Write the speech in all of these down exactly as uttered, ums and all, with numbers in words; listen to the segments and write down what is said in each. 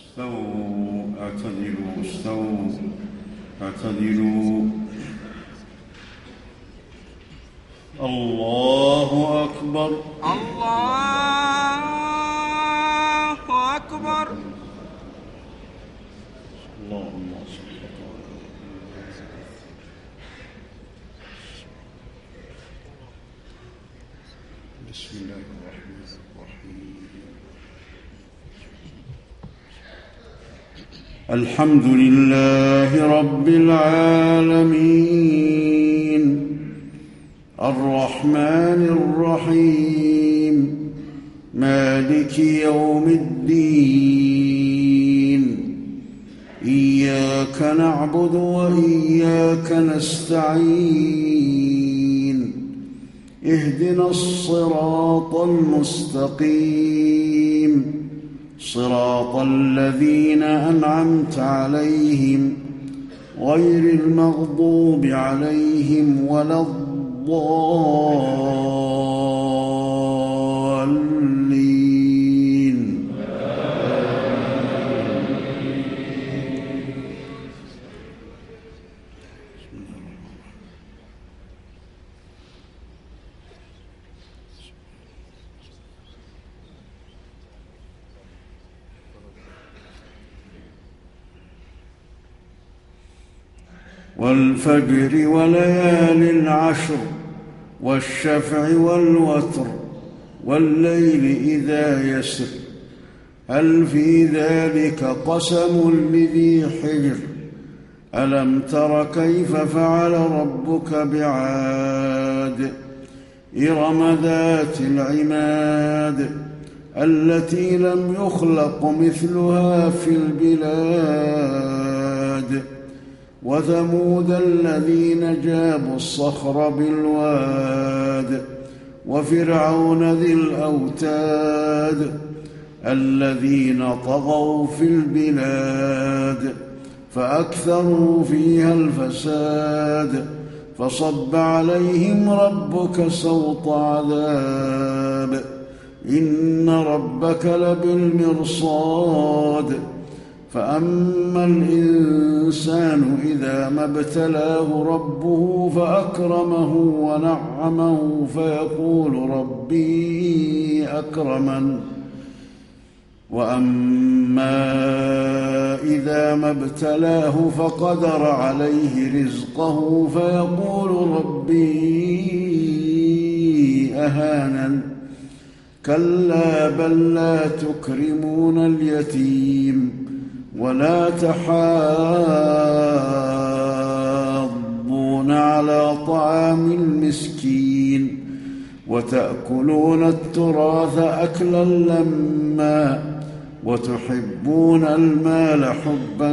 استووا اعتدلوا استووا اعتدلوا. الله أكبر الله أكبر. اللهم صل على بسم الله الرحمن الرحيم. الحمد لله رب العالمين الرحمن الرحيم مالك يوم الدين. إياك نعبد وإياك نستعين. اهدنا الصراط المستقيم صراط الذين أنعمت عليهم غير المغضوب عليهم ولا الضالين. والفجر وليال العشر والشفع والوتر والليل إذا يسر هل في ذلك قسم لذي حجر. ألم تر كيف فعل ربك بعاد إرم ذات العماد التي لم يخلق مثلها في البلاد. وثمود الذين جابوا الصخر بالواد وفرعون ذي الأوتاد الذين طغوا في البلاد فأكثروا فيها الفساد. فصب عليهم ربك سوط عذاب إن ربك لبالمرصاد. فأما الإنسان إذا ما ابتلاه ربه فأكرمه ونعمه فيقول ربي أكرمن. وأما إذا ما ابتلاه فقدر عليه رزقه فيقول ربي أهانن. كلا بل لا تكرمون اليتيم ولا تحاضون على طعام المسكين وتأكلون التراث أكلا لما وتحبون المال حبا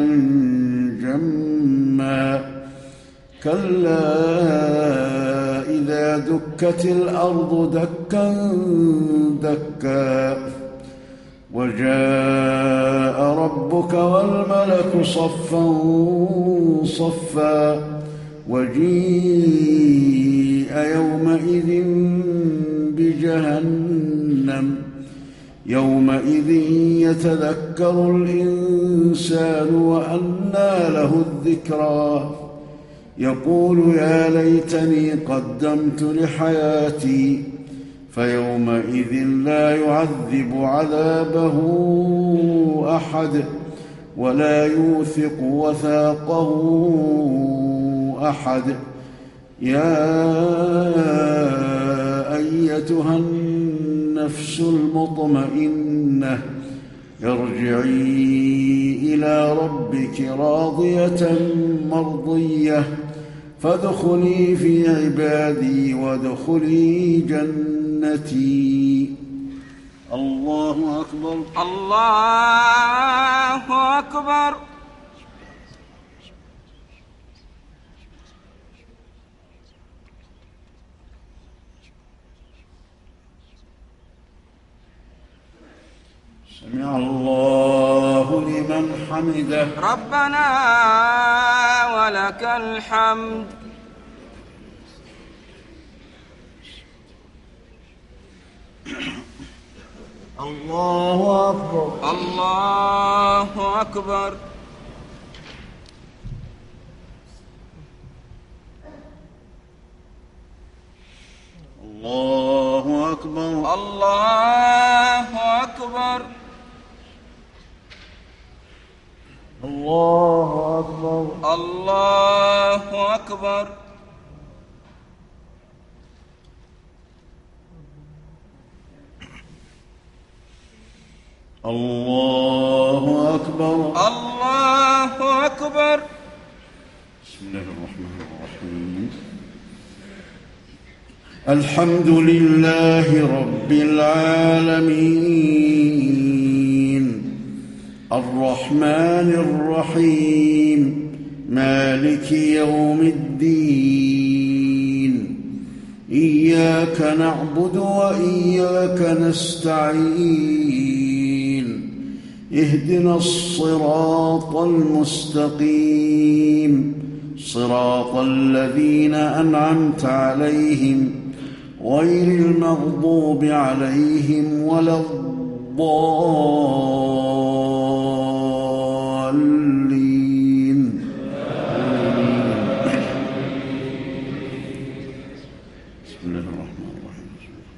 جما. كلا إذا دكت الأرض دكا دكا وجاء ربك والملك صفا صفا وجيء يومئذ بجهنم يومئذ يتذكر الإنسان وأنى له الذكرى يقول يا ليتني قدمت لحياتي فيومئذ لا يعذب عذابه أحد ولا يوثق وثاقه أحد. يا أيتها النفس المطمئنة ارجعي إلى ربك راضية مرضية فادخلي في عبادي وادخلي جنتي. الله أكبر الله أكبر. سمع الله لمن حمده. ربنا ولك الحمد. الله أكبر. الله الله أكبر. الله أكبر. الله أكبر. الله أكبر. الله أكبر. الله أكبر. الله أكبر. بسم الله الرحمن الرحيم. الحمد لله رب العالمين الرحمن الرحيم مالك يوم الدين إياك نعبد وإياك نستعين اهدنا الصراط المستقيم صراط الذين أنعمت عليهم غير المغضوب عليهم ولا الضالين. بسم الله الرحمن الرحيم.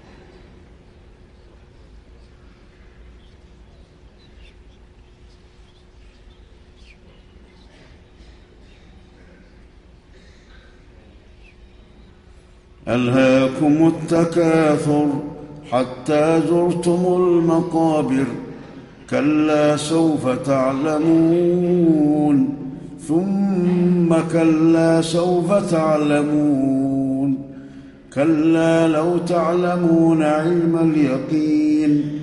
ألهاكم التكاثر حتى زرتم المقابر كلا سوف تعلمون ثم كلا سوف تعلمون كلا لو تعلمون علم اليقين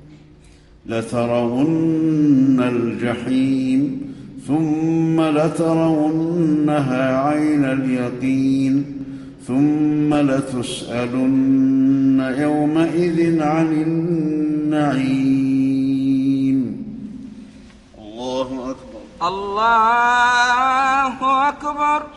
لترون الجحيم ثم لترونها عين اليقين ثم لتسألن يومئذ عن النعيم. الله أكبر. الله أكبر.